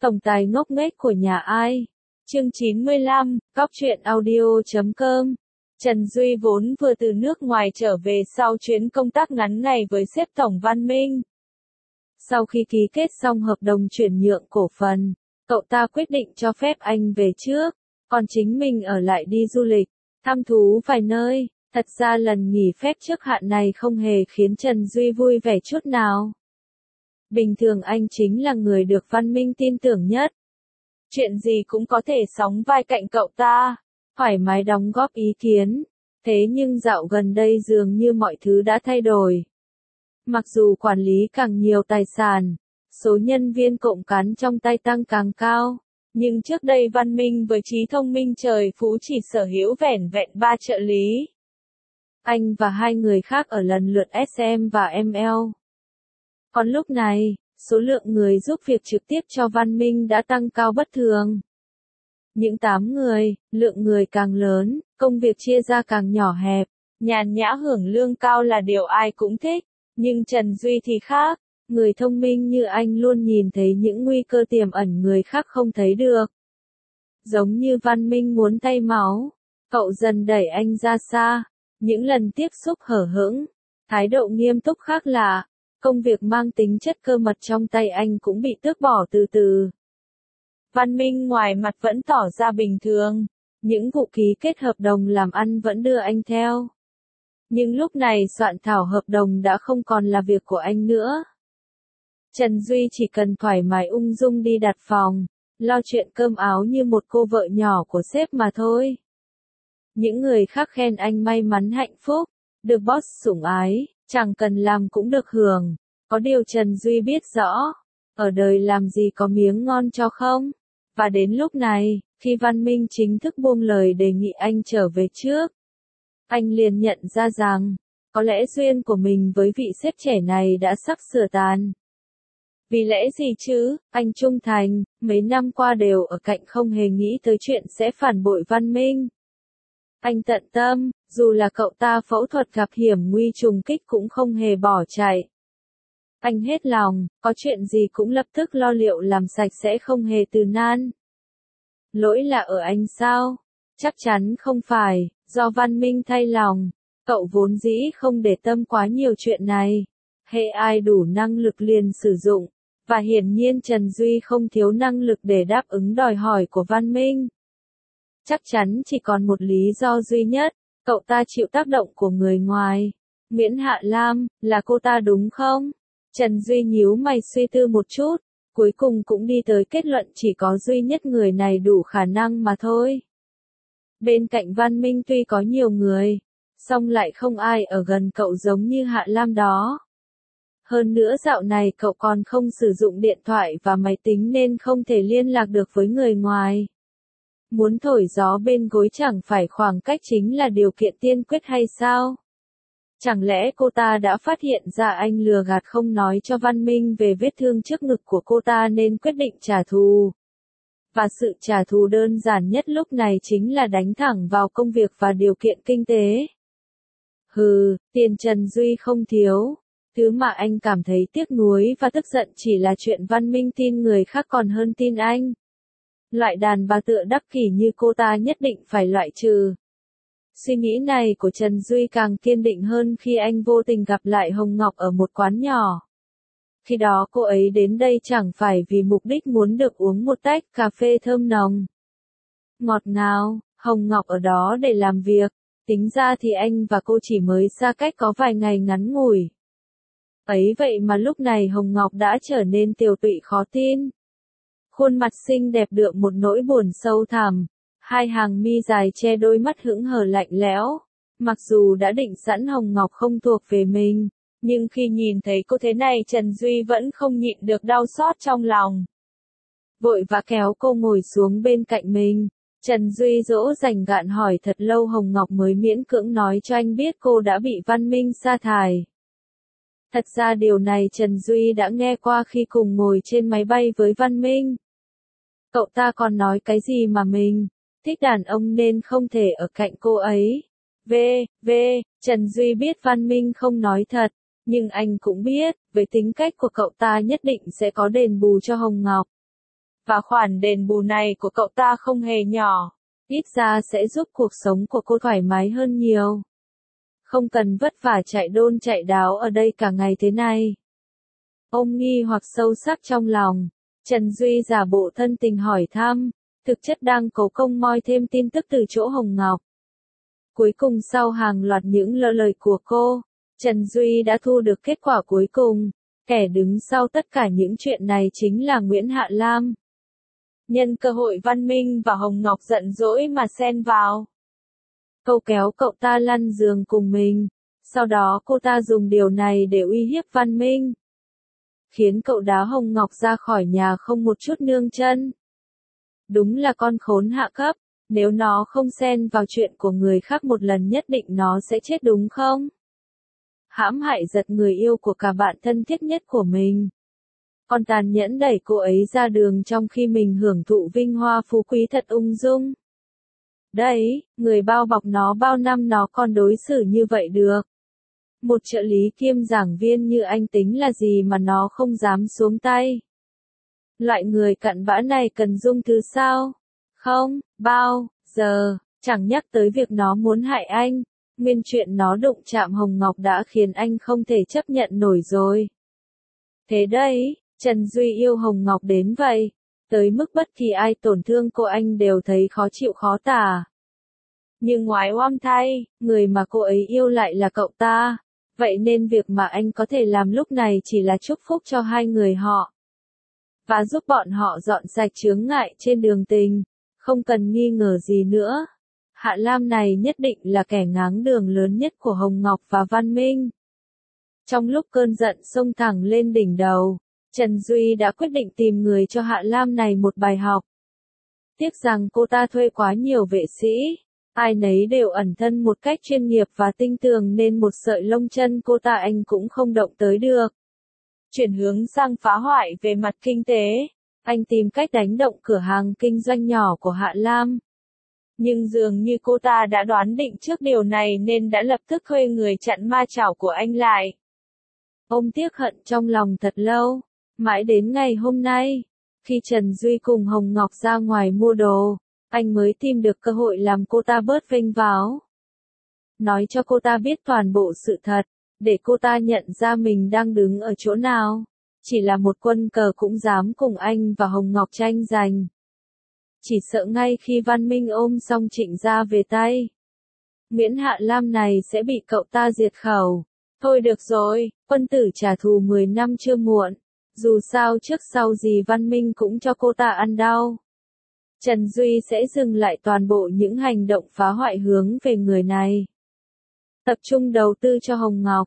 Tổng tài ngốc nghếch của nhà ai? Chương 95, Cóc truyện audio.com. Trần Duy vốn vừa từ nước ngoài trở về sau chuyến công tác ngắn ngày với sếp Tổng Văn Minh. Sau khi ký kết xong hợp đồng chuyển nhượng cổ phần, cậu ta quyết định cho phép anh về trước, còn chính mình ở lại đi du lịch, thăm thú vài nơi. Thật ra lần nghỉ phép trước hạn này không hề khiến Trần Duy vui vẻ chút nào. Bình thường anh chính là người được Văn Minh tin tưởng nhất. Chuyện gì cũng có thể sóng vai cạnh cậu ta, thoải mái đóng góp ý kiến. Thế nhưng dạo gần đây dường như mọi thứ đã thay đổi. Mặc dù quản lý càng nhiều tài sản, số nhân viên cộng cán trong tay tăng càng cao, nhưng trước đây Văn Minh với trí thông minh trời phú chỉ sở hữu vẻn vẹn 3 trợ lý. Anh và 2 người khác ở lần lượt SM và ML. Còn lúc này, số lượng người giúp việc trực tiếp cho Văn Minh đã tăng cao bất thường. Những 8 người, lượng người càng lớn, công việc chia ra càng nhỏ hẹp, nhàn nhã hưởng lương cao là điều ai cũng thích, nhưng Trần Duy thì khác, người thông minh như anh luôn nhìn thấy những nguy cơ tiềm ẩn người khác không thấy được. Giống như Văn Minh muốn thay máu, cậu dần đẩy anh ra xa, những lần tiếp xúc hở hững, thái độ nghiêm túc khác lạ. Công việc mang tính chất cơ mật trong tay anh cũng bị tước bỏ từ từ. Văn Minh ngoài mặt vẫn tỏ ra bình thường, những vụ ký kết hợp đồng làm ăn vẫn đưa anh theo. Nhưng lúc này soạn thảo hợp đồng đã không còn là việc của anh nữa. Trần Duy chỉ cần thoải mái ung dung đi đặt phòng, lo chuyện cơm áo như một cô vợ nhỏ của sếp mà thôi. Những người khác khen anh may mắn hạnh phúc, được boss sủng ái. Chẳng cần làm cũng được hưởng, có điều Trần Duy biết rõ, ở đời làm gì có miếng ngon cho không. Và đến lúc này, khi Văn Minh chính thức buông lời đề nghị anh trở về trước, anh liền nhận ra rằng, có lẽ duyên của mình với vị sếp trẻ này đã sắp sửa tàn. Vì lẽ gì chứ, anh trung thành, mấy năm qua đều ở cạnh không hề nghĩ tới chuyện sẽ phản bội Văn Minh. Anh tận tâm, dù là cậu ta phẫu thuật gặp hiểm nguy trùng kích cũng không hề bỏ chạy. Anh hết lòng, có chuyện gì cũng lập tức lo liệu làm sạch sẽ không hề từ nan. Lỗi là ở anh sao? Chắc chắn không phải, do Văn Minh thay lòng. Cậu vốn dĩ không để tâm quá nhiều chuyện này. Hệ ai đủ năng lực liền sử dụng. Và hiển nhiên Trần Duy không thiếu năng lực để đáp ứng đòi hỏi của Văn Minh. Chắc chắn chỉ còn một lý do duy nhất, cậu ta chịu tác động của người ngoài. Miễn Hạ Lam, là cô ta đúng không? Trần Duy nhíu mày suy tư một chút, cuối cùng cũng đi tới kết luận chỉ có duy nhất người này đủ khả năng mà thôi. Bên cạnh Văn Minh tuy có nhiều người, song lại không ai ở gần cậu giống như Hạ Lam đó. Hơn nữa dạo này cậu còn không sử dụng điện thoại và máy tính nên không thể liên lạc được với người ngoài. Muốn thổi gió bên gối chẳng phải khoảng cách chính là điều kiện tiên quyết hay sao? Chẳng lẽ cô ta đã phát hiện ra anh lừa gạt không nói cho Văn Minh về vết thương trước ngực của cô ta nên quyết định trả thù? Và sự trả thù đơn giản nhất lúc này chính là đánh thẳng vào công việc và điều kiện kinh tế. Tiền Trần Duy không thiếu. Thứ mà anh cảm thấy tiếc nuối và tức giận chỉ là chuyện Văn Minh tin người khác còn hơn tin anh. Loại đàn bà tựa đắc kỷ như cô ta nhất định phải loại trừ. Suy nghĩ này của Trần Duy càng kiên định hơn khi anh vô tình gặp lại Hồng Ngọc ở một quán nhỏ. Khi đó cô ấy đến đây chẳng phải vì mục đích muốn được uống một tách cà phê thơm nồng, ngọt ngào, Hồng Ngọc ở đó để làm việc. Tính ra thì anh và cô chỉ mới xa cách có vài ngày ngắn ngủi. Ấy vậy mà lúc này Hồng Ngọc đã trở nên tiều tụy khó tin. Khuôn mặt xinh đẹp đượm một nỗi buồn sâu thẳm, 2 hàng mi dài che đôi mắt hững hờ lạnh lẽo. Mặc dù đã định sẵn Hồng Ngọc không thuộc về mình, nhưng khi nhìn thấy cô thế này Trần Duy vẫn không nhịn được đau xót trong lòng. Vội vã kéo cô ngồi xuống bên cạnh mình, Trần Duy dỗ dành gạn hỏi thật lâu Hồng Ngọc mới miễn cưỡng nói cho anh biết cô đã bị Văn Minh sa thải. Thật ra điều này Trần Duy đã nghe qua khi cùng ngồi trên máy bay với Văn Minh. Cậu ta còn nói cái gì mà mình thích đàn ông nên không thể ở cạnh cô ấy. Trần Duy biết Văn Minh không nói thật, nhưng anh cũng biết, với tính cách của cậu ta nhất định sẽ có đền bù cho Hồng Ngọc. Và khoản đền bù này của cậu ta không hề nhỏ. Ít ra sẽ giúp cuộc sống của cô thoải mái hơn nhiều. Không cần vất vả chạy đôn chạy đáo ở đây cả ngày thế này. Ông nghi hoặc sâu sắc trong lòng. Trần Duy giả bộ thân tình hỏi thăm, thực chất đang cố công moi thêm tin tức từ chỗ Hồng Ngọc. Cuối cùng sau hàng loạt những lời của cô, Trần Duy đã thu được kết quả cuối cùng. Kẻ đứng sau tất cả những chuyện này chính là Nguyễn Hạ Lam. Nhân cơ hội Văn Minh và Hồng Ngọc giận dỗi mà xen vào. Câu kéo cậu ta lăn giường cùng mình. Sau đó cô ta dùng điều này để uy hiếp Văn Minh. Khiến cậu đá Hồng Ngọc ra khỏi nhà không một chút nương chân. Đúng là con khốn hạ cấp, nếu nó không xen vào chuyện của người khác một lần nhất định nó sẽ chết đúng không? Hãm hại giật người yêu của cả bạn thân thiết nhất của mình. Còn tàn nhẫn đẩy cô ấy ra đường trong khi mình hưởng thụ vinh hoa phú quý thật ung dung. Đấy, người bao bọc nó bao năm nó còn đối xử như vậy được. Một trợ lý kiêm giảng viên như anh tính là gì mà nó không dám xuống tay. Loại người cặn bã này cần dung thứ sao? Không, bao giờ, chẳng nhắc tới việc nó muốn hại anh. Nguyên chuyện nó đụng chạm Hồng Ngọc đã khiến anh không thể chấp nhận nổi rồi. Thế đấy, Trần Duy yêu Hồng Ngọc đến vậy. Tới mức bất kỳ ai tổn thương cô anh đều thấy khó chịu khó tả. Nhưng ngoái oăm thay, người mà cô ấy yêu lại là cậu ta. Vậy nên việc mà anh có thể làm lúc này chỉ là chúc phúc cho hai người họ. Và giúp bọn họ dọn sạch chướng ngại trên đường tình. Không cần nghi ngờ gì nữa. Hạ Lam này nhất định là kẻ ngáng đường lớn nhất của Hồng Ngọc và Văn Minh. Trong lúc cơn giận xông thẳng lên đỉnh đầu, Trần Duy đã quyết định tìm người cho Hạ Lam này một bài học. Tiếc rằng cô ta thuê quá nhiều vệ sĩ. Ai nấy đều ẩn thân một cách chuyên nghiệp và tinh tường nên một sợi lông chân cô ta anh cũng không động tới được. Chuyển hướng sang phá hoại về mặt kinh tế, anh tìm cách đánh động cửa hàng kinh doanh nhỏ của Hạ Lam. Nhưng dường như cô ta đã đoán định trước điều này nên đã lập tức thuê người chặn ma chảo của anh lại. Ông tiếc hận trong lòng thật lâu, mãi đến ngày hôm nay, khi Trần Duy cùng Hồng Ngọc ra ngoài mua đồ, anh mới tìm được cơ hội làm cô ta bớt vênh váo. Nói cho cô ta biết toàn bộ sự thật, để cô ta nhận ra mình đang đứng ở chỗ nào. Chỉ là một quân cờ cũng dám cùng anh và Hồng Ngọc tranh giành. Chỉ sợ ngay khi Văn Minh ôm xong Trịnh Gia về tay, Nguyễn Hạ Lam này sẽ bị cậu ta diệt khẩu. Thôi được rồi, quân tử trả thù 10 năm chưa muộn. Dù sao trước sau gì Văn Minh cũng cho cô ta ăn đau. Trần Duy sẽ dừng lại toàn bộ những hành động phá hoại hướng về người này. Tập trung đầu tư cho Hồng Ngọc,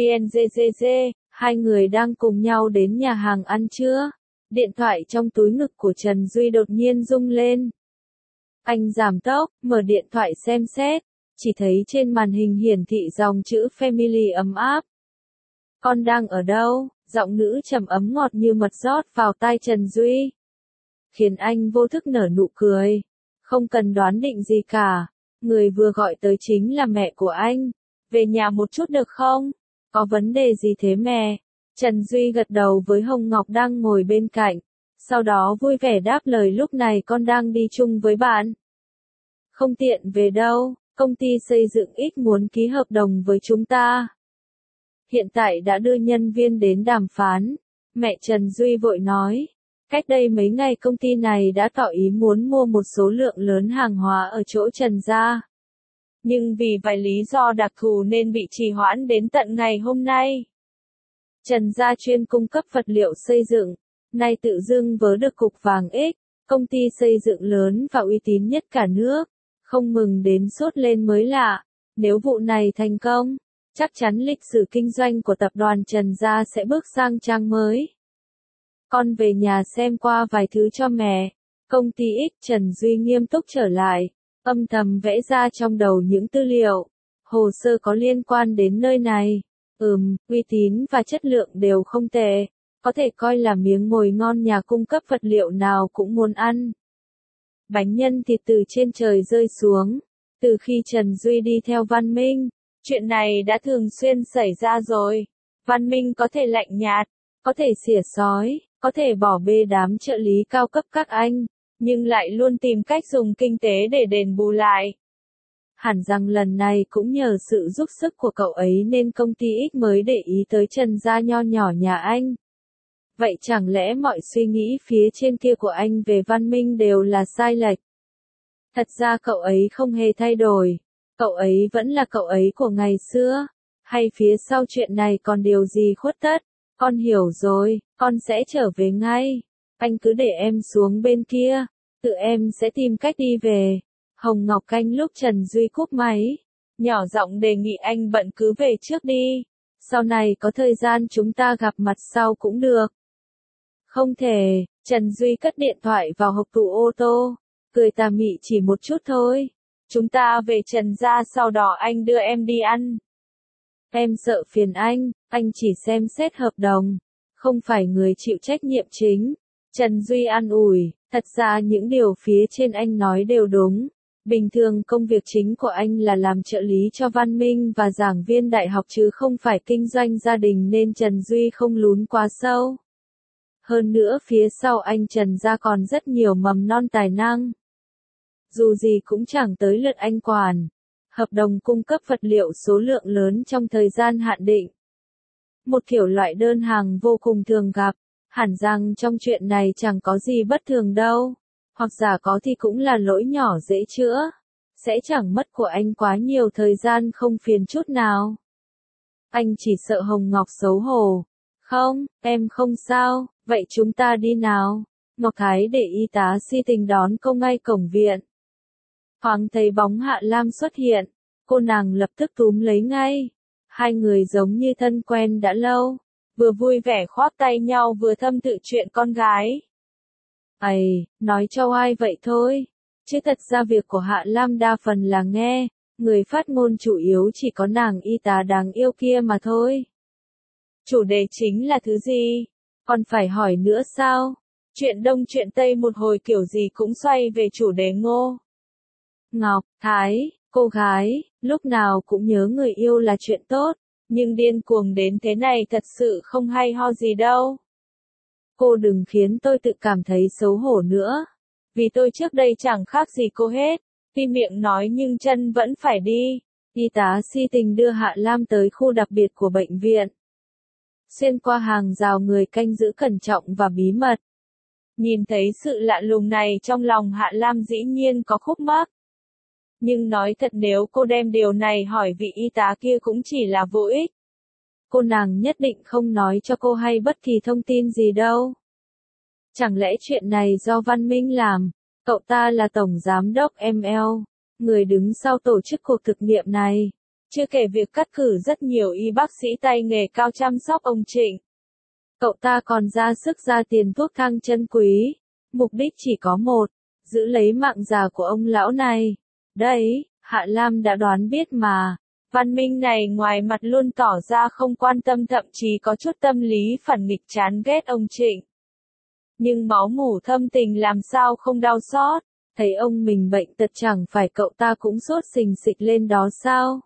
VNGGG, hai người đang cùng nhau đến nhà hàng ăn trưa. Điện thoại trong túi ngực của Trần Duy đột nhiên rung lên. Anh giảm tốc, mở điện thoại xem xét, chỉ thấy trên màn hình hiển thị dòng chữ Family ấm áp. Con đang ở đâu? Giọng nữ trầm ấm ngọt như mật rót vào tai Trần Duy. Khiến anh vô thức nở nụ cười. Không cần đoán định gì cả. Người vừa gọi tới chính là mẹ của anh. Về nhà một chút được không? Có vấn đề gì thế mẹ? Trần Duy gật đầu với Hồng Ngọc đang ngồi bên cạnh. Sau đó vui vẻ đáp lời lúc này con đang đi chung với bạn. Không tiện về đâu, công ty xây dựng X muốn ký hợp đồng với chúng ta. Hiện tại đã đưa nhân viên đến đàm phán. Mẹ Trần Duy vội nói. Cách đây mấy ngày công ty này đã tỏ ý muốn mua một số lượng lớn hàng hóa ở chỗ Trần Gia. Nhưng vì vài lý do đặc thù nên bị trì hoãn đến tận ngày hôm nay. Trần Gia chuyên cung cấp vật liệu xây dựng, nay tự dưng vớ được cục vàng X, công ty xây dựng lớn và uy tín nhất cả nước. Không mừng đến sốt lên mới lạ. Nếu vụ này thành công, chắc chắn lịch sử kinh doanh của tập đoàn Trần Gia sẽ bước sang trang mới. Con về nhà xem qua vài thứ cho mẹ. Công ty X Trần Duy nghiêm túc trở lại, âm thầm vẽ ra trong đầu những tư liệu, hồ sơ có liên quan đến nơi này. Uy tín và chất lượng đều không tệ, có thể coi là miếng mồi ngon nhà cung cấp vật liệu nào cũng muốn ăn. Bánh nhân thịt từ trên trời rơi xuống. Từ khi Trần Duy đi theo Văn Minh, chuyện này đã thường xuyên xảy ra rồi. Văn Minh có thể lạnh nhạt, có thể xỉa xói, có thể bỏ bê đám trợ lý cao cấp các anh, nhưng lại luôn tìm cách dùng kinh tế để đền bù lại. Hẳn rằng lần này cũng nhờ sự giúp sức của cậu ấy nên công ty X mới để ý tới Trần gia nho nhỏ nhà anh. Vậy chẳng lẽ mọi suy nghĩ phía trên kia của anh về Văn Minh đều là sai lệch? Thật ra cậu ấy không hề thay đổi, cậu ấy vẫn là cậu ấy của ngày xưa, hay phía sau chuyện này còn điều gì khuất tất? Con hiểu rồi, con sẽ trở về ngay. Anh cứ để em xuống bên kia, tự em sẽ tìm cách đi về. Hồng Ngọc Canh lúc Trần Duy cúp máy, nhỏ giọng đề nghị anh bận cứ về trước đi. Sau này có thời gian chúng ta gặp mặt sau cũng được. Không thể, Trần Duy cất điện thoại vào hộc tủ ô tô, cười tà mị chỉ một chút thôi. Chúng ta về Trần gia sau đó anh đưa em đi ăn. Em sợ phiền anh chỉ xem xét hợp đồng, không phải người chịu trách nhiệm chính. Trần Duy an ủi, thật ra những điều phía trên anh nói đều đúng. Bình thường công việc chính của anh là làm trợ lý cho Văn Minh và giảng viên đại học chứ không phải kinh doanh gia đình nên Trần Duy không lún quá sâu. Hơn nữa phía sau anh Trần gia còn rất nhiều mầm non tài năng. Dù gì cũng chẳng tới lượt anh quản. Hợp đồng cung cấp vật liệu số lượng lớn trong thời gian hạn định. Một kiểu loại đơn hàng vô cùng thường gặp, hẳn rằng trong chuyện này chẳng có gì bất thường đâu, hoặc giả có thì cũng là lỗi nhỏ dễ chữa, sẽ chẳng mất của anh quá nhiều thời gian không phiền chút nào. Anh chỉ sợ Hồng Ngọc xấu hổ. Không, em không sao, vậy chúng ta đi nào. Ngọc Thái để y tá si tình đón cô ngay cổng viện. Thoáng thấy bóng Hạ Lam xuất hiện, cô nàng lập tức túm lấy ngay. Hai người giống như thân quen đã lâu, vừa vui vẻ khoác tay nhau vừa thâm tự chuyện con gái. Ây, nói cho ai vậy thôi, chứ thật ra việc của Hạ Lam đa phần là nghe, người phát ngôn chủ yếu chỉ có nàng y tá đáng yêu kia mà thôi. Chủ đề chính là thứ gì? Còn phải hỏi nữa sao? Chuyện đông chuyện tây một hồi kiểu gì cũng xoay về chủ đề Ngô Ngọc Thái, cô gái, lúc nào cũng nhớ người yêu là chuyện tốt, nhưng điên cuồng đến thế này thật sự không hay ho gì đâu. Cô đừng khiến tôi tự cảm thấy xấu hổ nữa, vì tôi trước đây chẳng khác gì cô hết, tuy miệng nói nhưng chân vẫn phải đi. Y tá si tình đưa Hạ Lam tới khu đặc biệt của bệnh viện. Xuyên qua hàng rào người canh giữ cẩn trọng và bí mật. Nhìn thấy sự lạ lùng này trong lòng Hạ Lam dĩ nhiên có khúc mắc. Nhưng nói thật nếu cô đem điều này hỏi vị y tá kia cũng chỉ là vô ích. Cô nàng nhất định không nói cho cô hay bất kỳ thông tin gì đâu. Chẳng lẽ chuyện này do Văn Minh làm? Cậu ta là tổng giám đốc ML, người đứng sau tổ chức cuộc thực nghiệm này. Chưa kể việc cắt cử rất nhiều y bác sĩ tay nghề cao chăm sóc ông Trịnh. Cậu ta còn ra sức ra tiền thuốc thang chân quý. Mục đích chỉ có một, giữ lấy mạng già của ông lão này. Đấy, Hạ Lam đã đoán biết mà. Văn Minh này ngoài mặt luôn tỏ ra không quan tâm thậm chí có chút tâm lý phản nghịch chán ghét ông Trịnh. Nhưng máu mủ thâm tình làm sao không đau xót, thấy ông mình bệnh tật chẳng phải cậu ta cũng sốt sình sịch lên đó sao?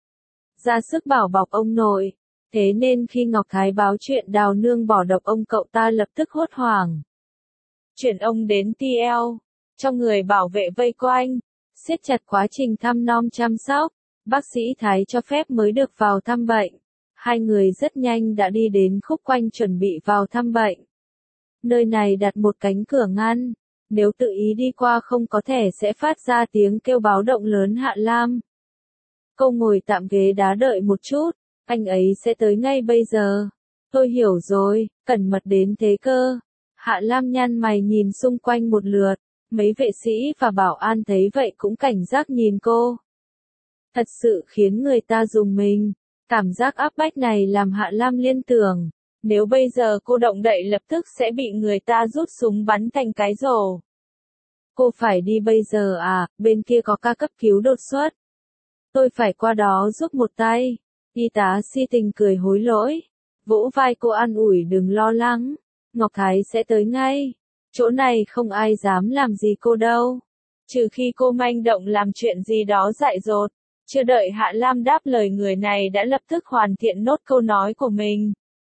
Ra sức bảo bọc ông nội, thế nên khi Ngọc Thái báo chuyện Đào Nương bỏ độc ông cậu ta lập tức hốt hoảng. Chuyển ông đến TL, cho người bảo vệ vây quanh, siết chặt quá trình thăm nom chăm sóc, bác sĩ Thái cho phép mới được vào thăm bệnh. Hai người rất nhanh đã đi đến khúc quanh chuẩn bị vào thăm bệnh. Nơi này đặt một cánh cửa ngăn, nếu tự ý đi qua không có thể sẽ phát ra tiếng kêu báo động lớn. Hạ Lam. Cô ngồi tạm ghế đá đợi một chút, anh ấy sẽ tới ngay bây giờ. Tôi hiểu rồi, cẩn mật đến thế cơ. Hạ Lam nhăn mày nhìn xung quanh một lượt, mấy vệ sĩ và bảo an thấy vậy cũng cảnh giác nhìn cô. Thật sự khiến người ta rùng mình, cảm giác áp bách này làm Hạ Lam liên tưởng, nếu bây giờ cô động đậy lập tức sẽ bị người ta rút súng bắn thành cái rổ. Cô phải đi bây giờ à, bên kia có ca cấp cứu đột xuất. Tôi phải qua đó giúp một tay. Y tá si tình cười hối lỗi, vỗ vai cô an ủi đừng lo lắng, Ngọc Thái sẽ tới ngay. Chỗ này không ai dám làm gì cô đâu. Trừ khi cô manh động làm chuyện gì đó dại dột. Chưa đợi Hạ Lam đáp lời người này đã lập tức hoàn thiện nốt câu nói của mình.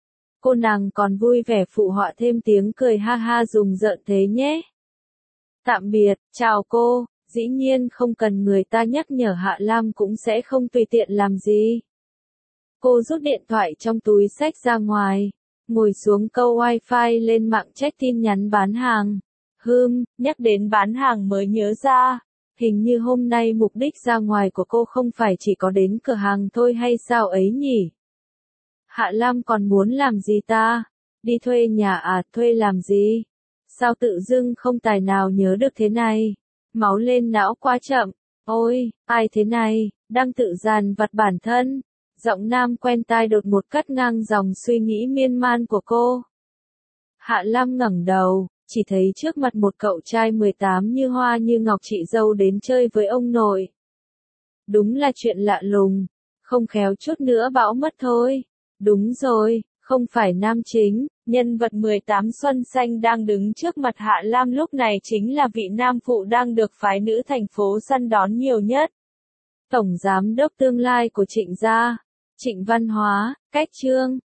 Cô nàng còn vui vẻ phụ họa thêm tiếng cười ha ha rùng rợn thế nhé. Tạm biệt, chào cô, dĩ nhiên không cần người ta nhắc nhở Hạ Lam cũng sẽ không tùy tiện làm gì. Cô rút điện thoại trong túi xách ra ngoài, ngồi xuống câu wifi lên mạng check tin nhắn bán hàng. Nhắc đến bán hàng mới nhớ ra, hình như hôm nay mục đích ra ngoài của cô không phải chỉ có đến cửa hàng thôi hay sao ấy nhỉ? Hạ Lam còn muốn làm gì ta? Đi thuê nhà à, thuê làm gì? Sao tự dưng không tài nào nhớ được thế này? Máu lên não quá chậm. Ôi, ai thế này, đang tự dằn vặt bản thân. Giọng nam quen tai đột ngột cắt ngang dòng suy nghĩ miên man của cô. Hạ Lam ngẩng đầu, chỉ thấy trước mặt một cậu trai 18 như hoa như ngọc chị dâu đến chơi với ông nội. Đúng là chuyện lạ lùng, không khéo chút nữa bão mất thôi. Đúng rồi, không phải nam chính, nhân vật 18 Xuân Xanh đang đứng trước mặt Hạ Lam lúc này chính là vị nam phụ đang được phái nữ thành phố săn đón nhiều nhất. Tổng giám đốc tương lai của Trịnh gia, Trịnh Văn Hóa, Cách Trương.